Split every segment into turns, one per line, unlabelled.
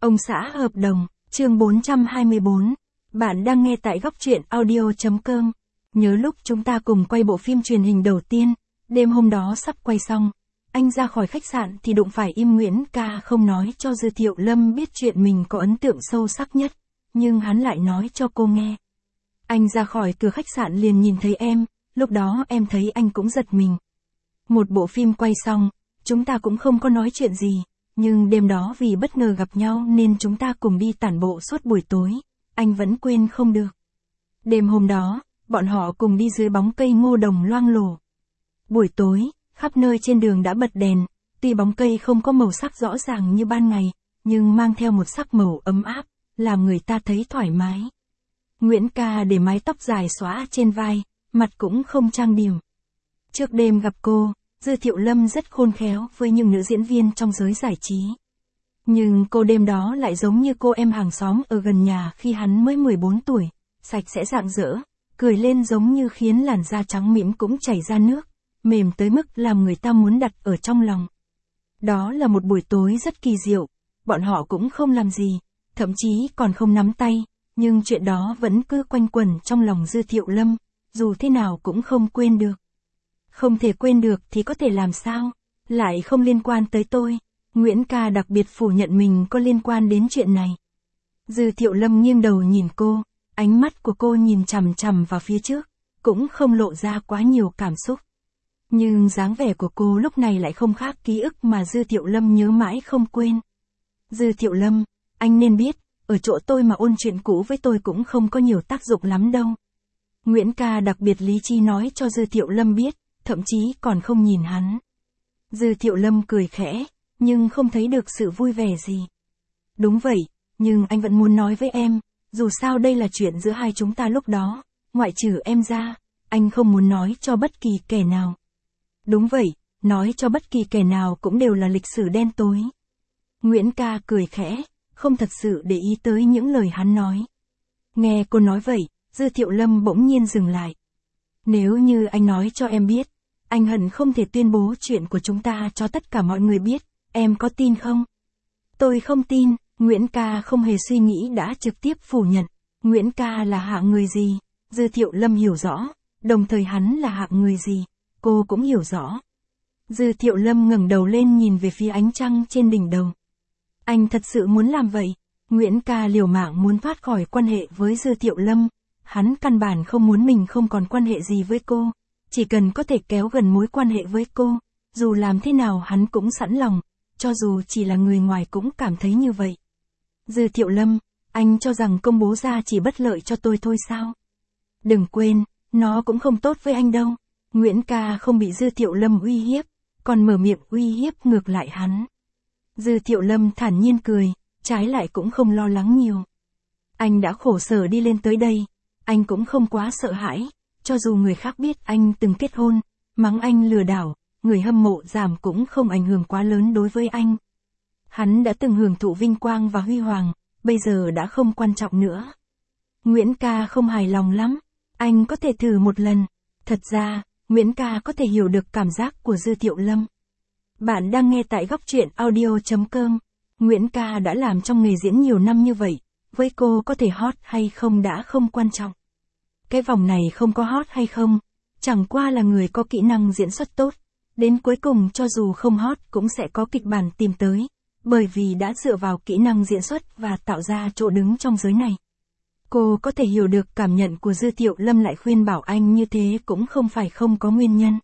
Ông xã hợp đồng, chương 424. Bạn đang nghe tại góc truyện audio.com. Nhớ lúc chúng ta cùng quay bộ phim truyền hình đầu tiên, đêm hôm đó sắp quay xong, anh ra khỏi khách sạn thì đụng phải Im Nguyễn Ca không nói cho Dư Thiệu Lâm biết chuyện mình có ấn tượng sâu sắc nhất, nhưng hắn lại nói cho cô nghe. Anh ra khỏi cửa khách sạn liền nhìn thấy em, lúc đó em thấy anh cũng giật mình. Một bộ phim quay xong, chúng ta cũng không có nói chuyện gì. Nhưng đêm đó vì bất ngờ gặp nhau nên chúng ta cùng đi tản bộ suốt buổi tối, anh vẫn quên không được. Đêm hôm đó, bọn họ cùng đi dưới bóng cây ngô đồng loang lổ. Buổi tối, khắp nơi trên đường đã bật đèn, tuy bóng cây không có màu sắc rõ ràng như ban ngày, nhưng mang theo một sắc màu ấm áp, làm người ta thấy thoải mái. Nguyễn Ca để mái tóc dài xõa trên vai, mặt cũng không trang điểm. Trước đêm gặp cô, Dư Thiệu Lâm rất khôn khéo với những nữ diễn viên trong giới giải trí. Nhưng cô đêm đó lại giống như cô em hàng xóm ở gần nhà khi hắn mới 14 tuổi, sạch sẽ rạng rỡ, cười lên giống như khiến làn da trắng mịn cũng chảy ra nước, mềm tới mức làm người ta muốn đặt ở trong lòng. Đó là một buổi tối rất kỳ diệu, bọn họ cũng không làm gì, thậm chí còn không nắm tay, nhưng chuyện đó vẫn cứ quanh quẩn trong lòng Dư Thiệu Lâm, dù thế nào cũng không quên được. Không thể quên được thì có thể làm sao, lại không liên quan tới tôi. Nguyễn Ca đặc biệt phủ nhận mình có liên quan đến chuyện này. Dư Thiệu Lâm nghiêng đầu nhìn cô, ánh mắt của cô nhìn chằm chằm vào phía trước, cũng không lộ ra quá nhiều cảm xúc. Nhưng dáng vẻ của cô lúc này lại không khác ký ức mà Dư Thiệu Lâm nhớ mãi không quên. Dư Thiệu Lâm, anh nên biết, ở chỗ tôi mà ôn chuyện cũ với tôi cũng không có nhiều tác dụng lắm đâu. Nguyễn Ca đặc biệt lý trí nói cho Dư Thiệu Lâm biết, thậm chí còn không nhìn hắn. Dư Thiệu Lâm cười khẽ, nhưng không thấy được sự vui vẻ gì. Đúng vậy, nhưng anh vẫn muốn nói với em, dù sao đây là chuyện giữa hai chúng ta lúc đó, ngoại trừ em ra, anh không muốn nói cho bất kỳ kẻ nào. Đúng vậy, nói cho bất kỳ kẻ nào cũng đều là lịch sử đen tối. Nguyễn Ca cười khẽ, không thật sự để ý tới những lời hắn nói. Nghe cô nói vậy, Dư Thiệu Lâm bỗng nhiên dừng lại. Nếu như anh nói cho em biết, anh hận không thể tuyên bố chuyện của chúng ta cho tất cả mọi người biết, em có tin không? Tôi không tin, Nguyễn Ca không hề suy nghĩ đã trực tiếp phủ nhận. Nguyễn Ca là hạng người gì? Dư Thiệu Lâm hiểu rõ, đồng thời hắn là hạng người gì? Cô cũng hiểu rõ. Dư Thiệu Lâm ngẩng đầu lên nhìn về phía ánh trăng trên đỉnh đầu. Anh thật sự muốn làm vậy? Nguyễn Ca liều mạng muốn thoát khỏi quan hệ với Dư Thiệu Lâm. Hắn căn bản không muốn mình không còn quan hệ gì với cô. Chỉ cần có thể kéo gần mối quan hệ với cô, dù làm thế nào hắn cũng sẵn lòng, cho dù chỉ là người ngoài cũng cảm thấy như vậy. Dư Thiệu Lâm, anh cho rằng công bố ra chỉ bất lợi cho tôi thôi sao? Đừng quên, nó cũng không tốt với anh đâu. Nguyễn Ca không bị Dư Thiệu Lâm uy hiếp, còn mở miệng uy hiếp ngược lại hắn. Dư Thiệu Lâm thản nhiên cười, trái lại cũng không lo lắng nhiều. Anh đã khổ sở đi lên tới đây, anh cũng không quá sợ hãi. Cho dù người khác biết anh từng kết hôn, mắng anh lừa đảo, người hâm mộ giảm cũng không ảnh hưởng quá lớn đối với anh. Hắn đã từng hưởng thụ vinh quang và huy hoàng, bây giờ đã không quan trọng nữa. Nguyễn Ca không hài lòng lắm, anh có thể thử một lần. Thật ra, Nguyễn Ca có thể hiểu được cảm giác của Dư Thiệu Lâm. Bạn đang nghe tại góc truyện audio.com. Nguyễn Ca đã làm trong nghề diễn nhiều năm như vậy, với cô có thể hot hay không đã không quan trọng. Cái vòng này không có hot hay không, chẳng qua là người có kỹ năng diễn xuất tốt, đến cuối cùng cho dù không hot cũng sẽ có kịch bản tìm tới, bởi vì đã dựa vào kỹ năng diễn xuất và tạo ra chỗ đứng trong giới này. Cô có thể hiểu được cảm nhận của Dư Thiệu Lâm lại khuyên bảo anh như thế cũng không phải không có nguyên nhân.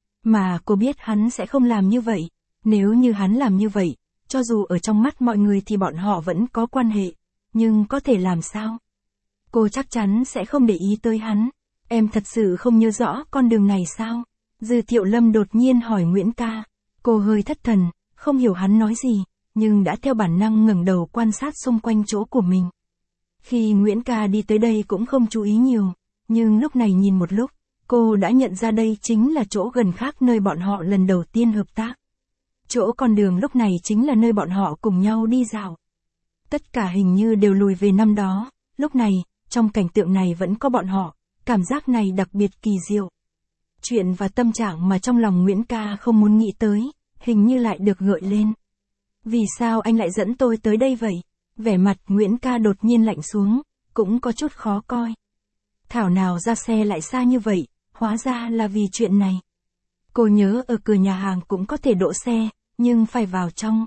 Mà cô biết hắn sẽ không làm như vậy, nếu như hắn làm như vậy, cho dù ở trong mắt mọi người thì bọn họ vẫn có quan hệ, nhưng có thể làm sao? Cô chắc chắn sẽ không để ý tới hắn. Em thật sự không nhớ rõ con đường này sao? Dư Thiệu Lâm đột nhiên hỏi Nguyễn Ca. Cô hơi thất thần, không hiểu hắn nói gì, nhưng đã theo bản năng ngẩng đầu quan sát xung quanh chỗ của mình. Khi Nguyễn Ca đi tới đây cũng không chú ý nhiều, nhưng lúc này nhìn một lúc, cô đã nhận ra đây chính là chỗ gần khác nơi bọn họ lần đầu tiên hợp tác. Chỗ con đường lúc này chính là nơi bọn họ cùng nhau đi dạo. Tất cả hình như đều lùi về năm đó, lúc này, trong cảnh tượng này vẫn có bọn họ, cảm giác này đặc biệt kỳ diệu. Chuyện và tâm trạng mà trong lòng Nguyễn Ca không muốn nghĩ tới, hình như lại được gợi lên. Vì sao anh lại dẫn tôi tới đây vậy? Vẻ mặt Nguyễn Ca đột nhiên lạnh xuống, cũng có chút khó coi. Thảo nào ra xe lại xa như vậy, hóa ra là vì chuyện này. Cô nhớ ở cửa nhà hàng cũng có thể đỗ xe, nhưng phải vào trong.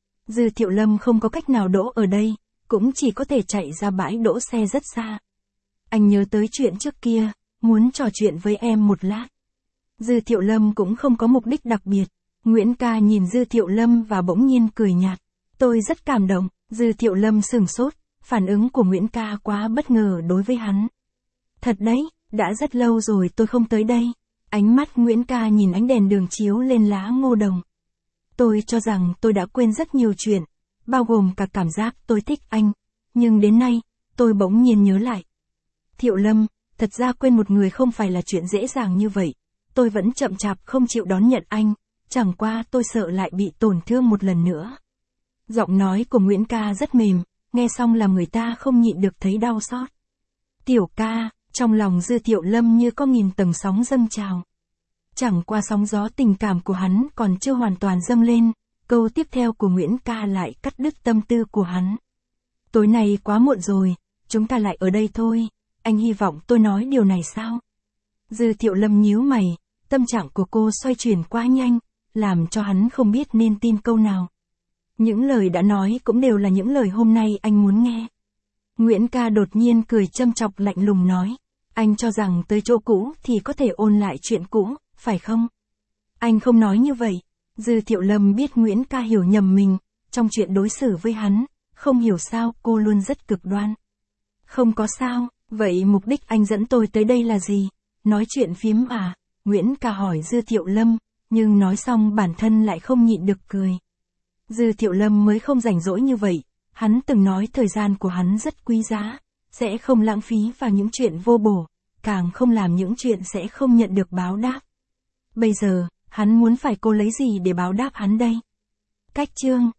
Dư Thiệu Lâm không có cách nào đỗ ở đây, cũng chỉ có thể chạy ra bãi đỗ xe rất xa. Anh nhớ tới chuyện trước kia, muốn trò chuyện với em một lát. Dư Thiệu Lâm cũng không có mục đích đặc biệt. Nguyễn Ca nhìn Dư Thiệu Lâm và bỗng nhiên cười nhạt. Tôi rất cảm động. Dư Thiệu Lâm sửng sốt, phản ứng của Nguyễn Ca quá bất ngờ đối với hắn. Thật đấy, đã rất lâu rồi tôi không tới đây. Ánh mắt Nguyễn Ca nhìn ánh đèn đường chiếu lên lá ngô đồng. Tôi cho rằng tôi đã quên rất nhiều chuyện, bao gồm cả cảm giác tôi thích anh. Nhưng đến nay, tôi bỗng nhiên nhớ lại. Thiệu Lâm, thật ra quên một người không phải là chuyện dễ dàng như vậy. Tôi vẫn chậm chạp không chịu đón nhận anh, chẳng qua tôi sợ lại bị tổn thương một lần nữa. Giọng nói của Nguyễn Ca rất mềm, nghe xong làm người ta không nhịn được thấy đau xót. Tiểu ca, trong lòng Dư Thiệu Lâm như có nghìn tầng sóng dâng trào. Chẳng qua sóng gió tình cảm của hắn còn chưa hoàn toàn dâng lên, câu tiếp theo của Nguyễn Ca lại cắt đứt tâm tư của hắn. Tối nay quá muộn rồi, chúng ta lại ở đây thôi, anh hy vọng tôi nói điều này sao? Dư Thiệu Lâm nhíu mày, tâm trạng của cô xoay chuyển quá nhanh, làm cho hắn không biết nên tin câu nào. Những lời đã nói cũng đều là những lời hôm nay anh muốn nghe. Nguyễn Ca đột nhiên cười châm chọc lạnh lùng nói, anh cho rằng tới chỗ cũ thì có thể ôn lại chuyện cũ, phải không? Anh không nói như vậy. Dư Thiệu Lâm biết Nguyễn Ca hiểu nhầm mình, trong chuyện đối xử với hắn, không hiểu sao cô luôn rất cực đoan. Không có sao, vậy mục đích anh dẫn tôi tới đây là gì? Nói chuyện phiếm à? Nguyễn Ca hỏi Dư Thiệu Lâm, nhưng nói xong bản thân lại không nhịn được cười. Dư Thiệu Lâm mới không rảnh rỗi như vậy, hắn từng nói thời gian của hắn rất quý giá, sẽ không lãng phí vào những chuyện vô bổ, càng không làm những chuyện sẽ không nhận được báo đáp. Bây giờ, hắn muốn phải cô lấy gì để báo đáp hắn đây? Cách chương